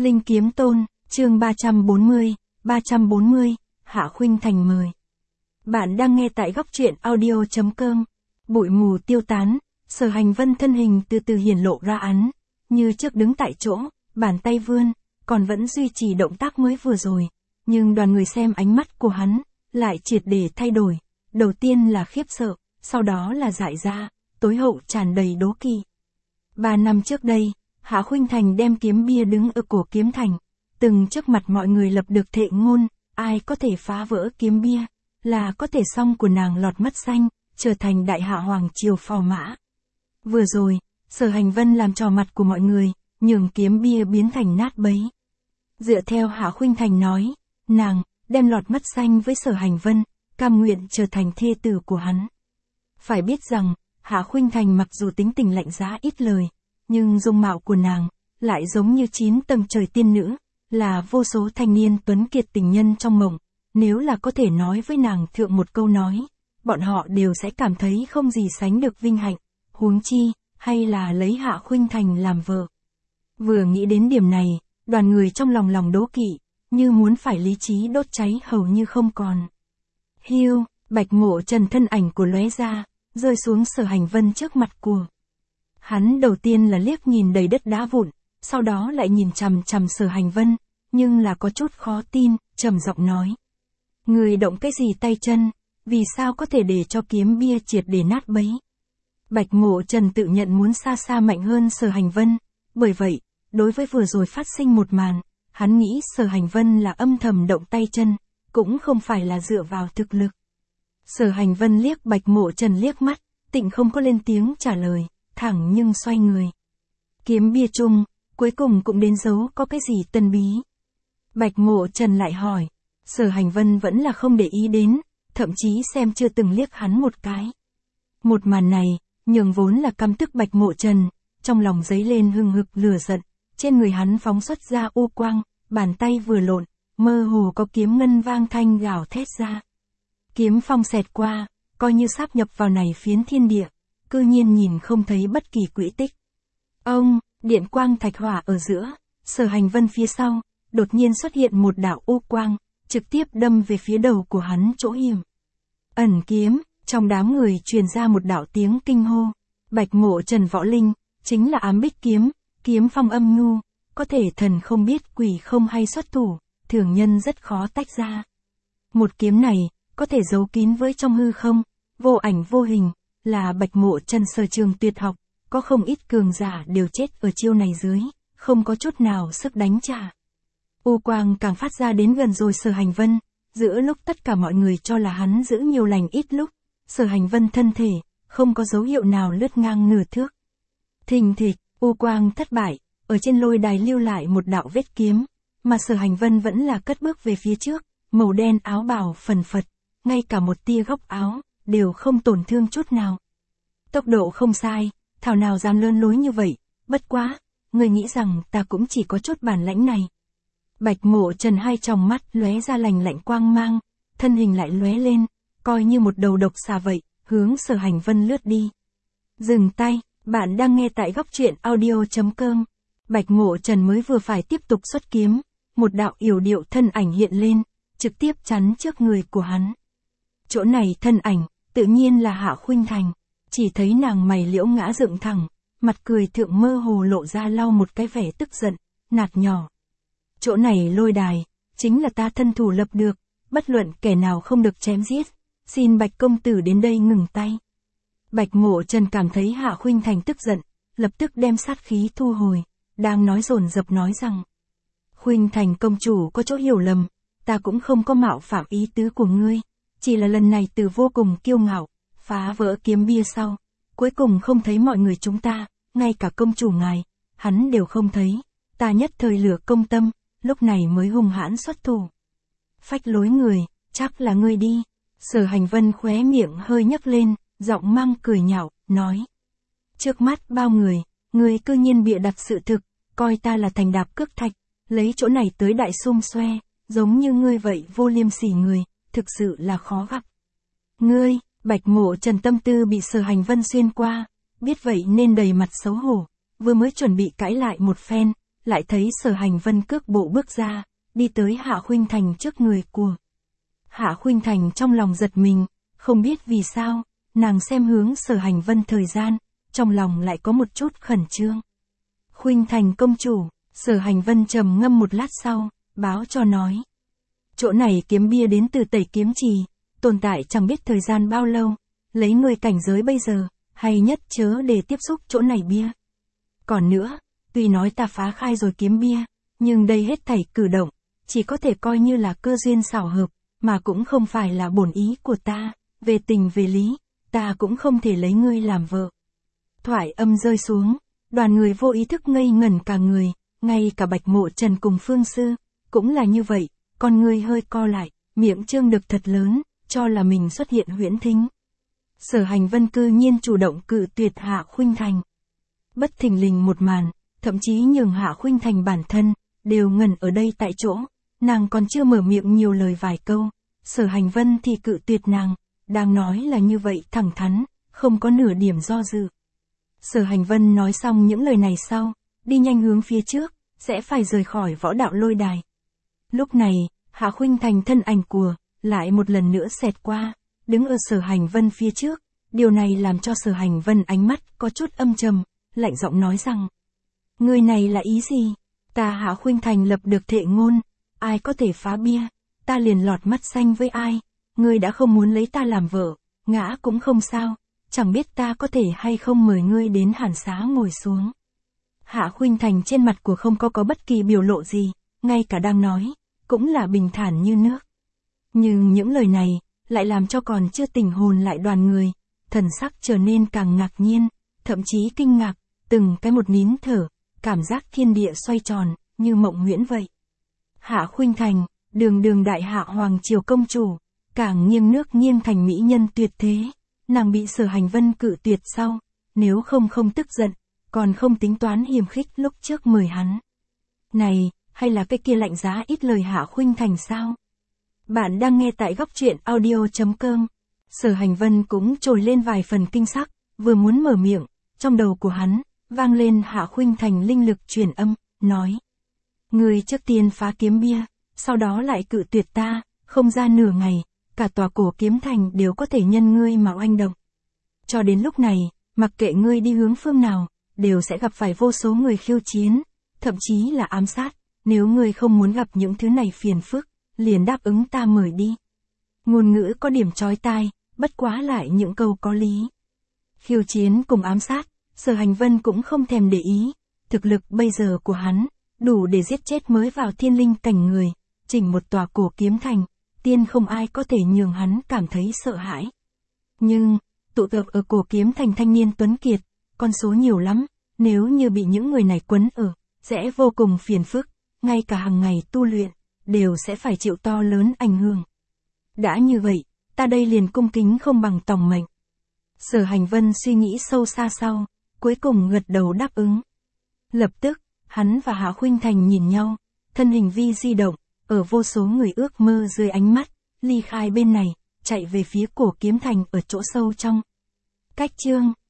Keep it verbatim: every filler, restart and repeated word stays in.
Linh Kiếm Tôn, chương ba trăm bốn mươi, ba trăm bốn mươi, Hạ Khuynh Thành mời. Bạn đang nghe tại góc truyện audio chấm com. Bụi mù tiêu tán, Sở Hành Vân thân hình từ từ hiển lộ ra án, như trước đứng tại chỗ, bàn tay vươn, còn vẫn duy trì động tác mới vừa rồi. Nhưng đoàn người xem ánh mắt của hắn, lại triệt để thay đổi. Đầu tiên là khiếp sợ, sau đó là dại ra, tối hậu tràn đầy đố kỵ. Ba năm trước đây, Hạ Khuynh Thành đem kiếm bia đứng ở cổ kiếm thành, từng trước mặt mọi người lập được thệ ngôn, ai có thể phá vỡ kiếm bia, là có thể song của nàng lọt mắt xanh, trở thành đại hạ hoàng triều phò mã. Vừa rồi, Sở Hành Vân làm trò mặt của mọi người, nhường kiếm bia biến thành nát bấy. Dựa theo Hạ Khuynh Thành nói, nàng, đem lọt mắt xanh với Sở Hành Vân, cam nguyện trở thành thê tử của hắn. Phải biết rằng, Hạ Khuynh Thành mặc dù tính tình lạnh giá ít lời, nhưng dung mạo của nàng, lại giống như chín tầng trời tiên nữ, là vô số thanh niên tuấn kiệt tình nhân trong mộng. Nếu là có thể nói với nàng thượng một câu nói, bọn họ đều sẽ cảm thấy không gì sánh được vinh hạnh, huống chi, hay là lấy Hạ Khuynh Thành làm vợ. Vừa nghĩ đến điểm này, đoàn người trong lòng lòng đố kỵ, như muốn phải lý trí đốt cháy hầu như không còn. Hiu, Bạch Mộ Trần thân ảnh của lóe ra, rơi xuống Sở Hành Vân trước mặt của. Hắn đầu tiên là liếc nhìn đầy đất đá vụn, sau đó lại nhìn chằm chằm Sở Hành Vân, nhưng là có chút khó tin, trầm giọng nói. Người động cái gì tay chân, vì sao có thể để cho kiếm bia triệt để nát bấy? Bạch Mộ Trần tự nhận muốn xa xa mạnh hơn Sở Hành Vân, bởi vậy, đối với vừa rồi phát sinh một màn, hắn nghĩ Sở Hành Vân là âm thầm động tay chân, cũng không phải là dựa vào thực lực. Sở Hành Vân liếc Bạch Mộ Trần liếc mắt, tịnh không có lên tiếng trả lời, thẳng nhưng xoay người. Kiếm bia chung, cuối cùng cũng đến dấu có cái gì tân bí. Bạch Mộ Trần lại hỏi, Sở Hành Vân vẫn là không để ý đến, thậm chí xem chưa từng liếc hắn một cái. Một màn này, nhường vốn là căm tức Bạch Mộ Trần, trong lòng dấy lên hừng hực lửa giận, trên người hắn phóng xuất ra u quang, bàn tay vừa lộn, mơ hồ có kiếm ngân vang thanh gào thét ra. Kiếm phong xẹt qua, coi như sáp nhập vào này phiến thiên địa, cư nhiên nhìn không thấy bất kỳ quỹ tích. Ông, điện quang thạch hỏa ở giữa, Sở Hành Vân phía sau, đột nhiên xuất hiện một đạo u quang, trực tiếp đâm về phía đầu của hắn chỗ hiểm. Ẩn kiếm, trong đám người truyền ra một đạo tiếng kinh hô. Bạch Mộ Trần võ linh, chính là ám bích kiếm, kiếm phong âm nhu, có thể thần không biết quỷ không hay xuất thủ, thường nhân rất khó tách ra. Một kiếm này, có thể giấu kín với trong hư không, vô ảnh vô hình, là Bạch Mộ Trần sở trường tuyệt học, có không ít cường giả đều chết ở chiêu này dưới, không có chút nào sức đánh trả. U quang càng phát ra đến gần rồi Sở Hành Vân, giữa lúc tất cả mọi người cho là hắn giữ nhiều lành ít lúc, Sở Hành Vân thân thể, không có dấu hiệu nào lướt ngang nửa thước. Thình thịch, u quang thất bại, ở trên lôi đài lưu lại một đạo vết kiếm, mà Sở Hành Vân vẫn là cất bước về phía trước, màu đen áo bào phần phật, ngay cả một tia góc áo, đều không tổn thương chút nào. Tốc độ không sai, thảo nào dám lơn lối như vậy, bất quá, người nghĩ rằng ta cũng chỉ có chút bản lãnh này. Bạch Mộ Trần hai tròng mắt lóe ra lành lạnh quang mang, thân hình lại lóe lên, coi như một đầu độc xà vậy, hướng Sở Hành Vân lướt đi. Dừng tay, bạn đang nghe tại góc truyện audio chấm com. Bạch Mộ Trần mới vừa phải tiếp tục xuất kiếm, một đạo yểu điệu thân ảnh hiện lên, trực tiếp chắn trước người của hắn. Chỗ này thân ảnh, tự nhiên là Hạ Khuynh Thành, chỉ thấy nàng mày liễu ngã dựng thẳng, mặt cười thượng mơ hồ lộ ra lau một cái vẻ tức giận, nạt nhỏ. Chỗ này lôi đài, chính là ta thân thủ lập được, bất luận kẻ nào không được chém giết, xin Bạch công tử đến đây ngừng tay. Bạch Mộ Trần cảm thấy Hạ Khuynh Thành tức giận, lập tức đem sát khí thu hồi, đang nói dồn dập nói rằng. Khuynh Thành công chủ có chỗ hiểu lầm, ta cũng không có mạo phạm ý tứ của ngươi, chỉ là lần này từ vô cùng kiêu ngạo, phá vỡ kiếm bia sau, cuối cùng không thấy mọi người chúng ta, ngay cả công chủ ngài, hắn đều không thấy, ta nhất thời lửa công tâm, lúc này mới hung hãn xuất thủ. Phách lối người, chắc là ngươi đi. Sở Hành Vân khóe miệng hơi nhấc lên, giọng mang cười nhạo, nói. Trước mắt bao người, ngươi cư nhiên bịa đặt sự thực, coi ta là thành đạp cước thạch, lấy chỗ này tới đại xung xoe, giống như ngươi vậy vô liêm sỉ người, thực sự là khó gặp. Ngươi, Bạch Mộ Trần tâm tư bị Sở Hành Vân xuyên qua, biết vậy nên đầy mặt xấu hổ, vừa mới chuẩn bị cãi lại một phen, lại thấy Sở Hành Vân cước bộ bước ra, đi tới Hạ Khuynh Thành trước người của. Hạ Khuynh Thành trong lòng giật mình, không biết vì sao, nàng xem hướng Sở Hành Vân thời gian, trong lòng lại có một chút khẩn trương. Khuynh Thành công chủ, Sở Hành Vân trầm ngâm một lát sau, báo cho nói. Chỗ này kiếm bia đến từ Tẩy Kiếm Trì, tồn tại chẳng biết thời gian bao lâu, lấy người cảnh giới bây giờ, hay nhất chớ để tiếp xúc chỗ này bia. Còn nữa, tuy nói ta phá khai rồi kiếm bia, nhưng đây hết thảy cử động, chỉ có thể coi như là cơ duyên xảo hợp, mà cũng không phải là bổn ý của ta, về tình về lý, ta cũng không thể lấy ngươi làm vợ. Thoại âm rơi xuống, đoàn người vô ý thức ngây ngẩn cả người, ngay cả Bạch Mộ Trần cùng Phương Sư, cũng là như vậy, con người hơi co lại, miệng trương được thật lớn, cho là mình xuất hiện huyễn thính. Sở Hành Vân cư nhiên chủ động cự tuyệt Hạ Khuynh Thành. Bất thình lình một màn, thậm chí nhường Hạ Khuynh Thành bản thân, đều ngẩn ở đây tại chỗ, nàng còn chưa mở miệng nhiều lời vài câu, Sở Hành Vân thì cự tuyệt nàng, đang nói là như vậy thẳng thắn, không có nửa điểm do dự. Sở Hành Vân nói xong những lời này sau, đi nhanh hướng phía trước, sẽ phải rời khỏi võ đạo lôi đài. Lúc này, Hạ Khuynh Thành thân ảnh của, lại một lần nữa xẹt qua, đứng ở Sở Hành Vân phía trước, điều này làm cho Sở Hành Vân ánh mắt có chút âm trầm, lạnh giọng nói rằng. Người này là ý gì? Ta Hạ Khuynh Thành lập được thệ ngôn, ai có thể phá bia, ta liền lọt mắt xanh với ai, ngươi đã không muốn lấy ta làm vợ, ngã cũng không sao, chẳng biết ta có thể hay không mời ngươi đến hàn xá ngồi xuống. Hạ Khuynh Thành trên mặt của không có có bất kỳ biểu lộ gì, ngay cả đang nói, cũng là bình thản như nước. Nhưng những lời này, lại làm cho còn chưa tỉnh hồn lại đoàn người, thần sắc trở nên càng ngạc nhiên, thậm chí kinh ngạc, từng cái một nín thở, cảm giác thiên địa xoay tròn, như mộng huyễn vậy. Hạ Khuynh Thành, đường đường đại hạ hoàng triều công chủ, càng nghiêng nước nghiêng thành mỹ nhân tuyệt thế, nàng bị Sở Hành Vân cự tuyệt sau, nếu không không tức giận, còn không tính toán hiềm khích lúc trước mời hắn. Này, hay là cái kia lạnh giá ít lời Hạ Khuynh Thành sao? Bạn đang nghe tại góc truyện audio chấm com. Sở Hành Vân cũng trồi lên vài phần kinh sắc, vừa muốn mở miệng, trong đầu của hắn, vang lên Hạ Khuynh Thành linh lực truyền âm, nói. Người trước tiên phá kiếm bia, sau đó lại cự tuyệt ta, không ra nửa ngày, cả tòa cổ kiếm thành đều có thể nhân ngươi mà oanh động. Cho đến lúc này, mặc kệ ngươi đi hướng phương nào, đều sẽ gặp phải vô số người khiêu chiến, thậm chí là ám sát, nếu ngươi không muốn gặp những thứ này phiền phức, liền đáp ứng ta mời đi. Ngôn ngữ có điểm chói tai, bất quá lại những câu có lý. Khiêu chiến cùng ám sát, Sở Hành Vân cũng không thèm để ý, thực lực bây giờ của hắn, đủ để giết chết mới vào thiên linh cảnh người, chỉnh một tòa cổ kiếm thành, tiên không ai có thể nhường hắn cảm thấy sợ hãi. Nhưng, tụ tập ở cổ kiếm thành thanh niên tuấn kiệt, con số nhiều lắm, nếu như bị những người này quấn ở, sẽ vô cùng phiền phức, ngay cả hàng ngày tu luyện, đều sẽ phải chịu to lớn ảnh hưởng. Đã như vậy, ta đây liền cung kính không bằng tòng mệnh. Sở Hành Vân suy nghĩ sâu xa sau, cuối cùng gật đầu đáp ứng. Lập tức, hắn và Hạ Khuynh Thành nhìn nhau, thân hình vi di động, ở vô số người ước mơ dưới ánh mắt, ly khai bên này, chạy về phía cổ kiếm thành ở chỗ sâu trong. Cách chương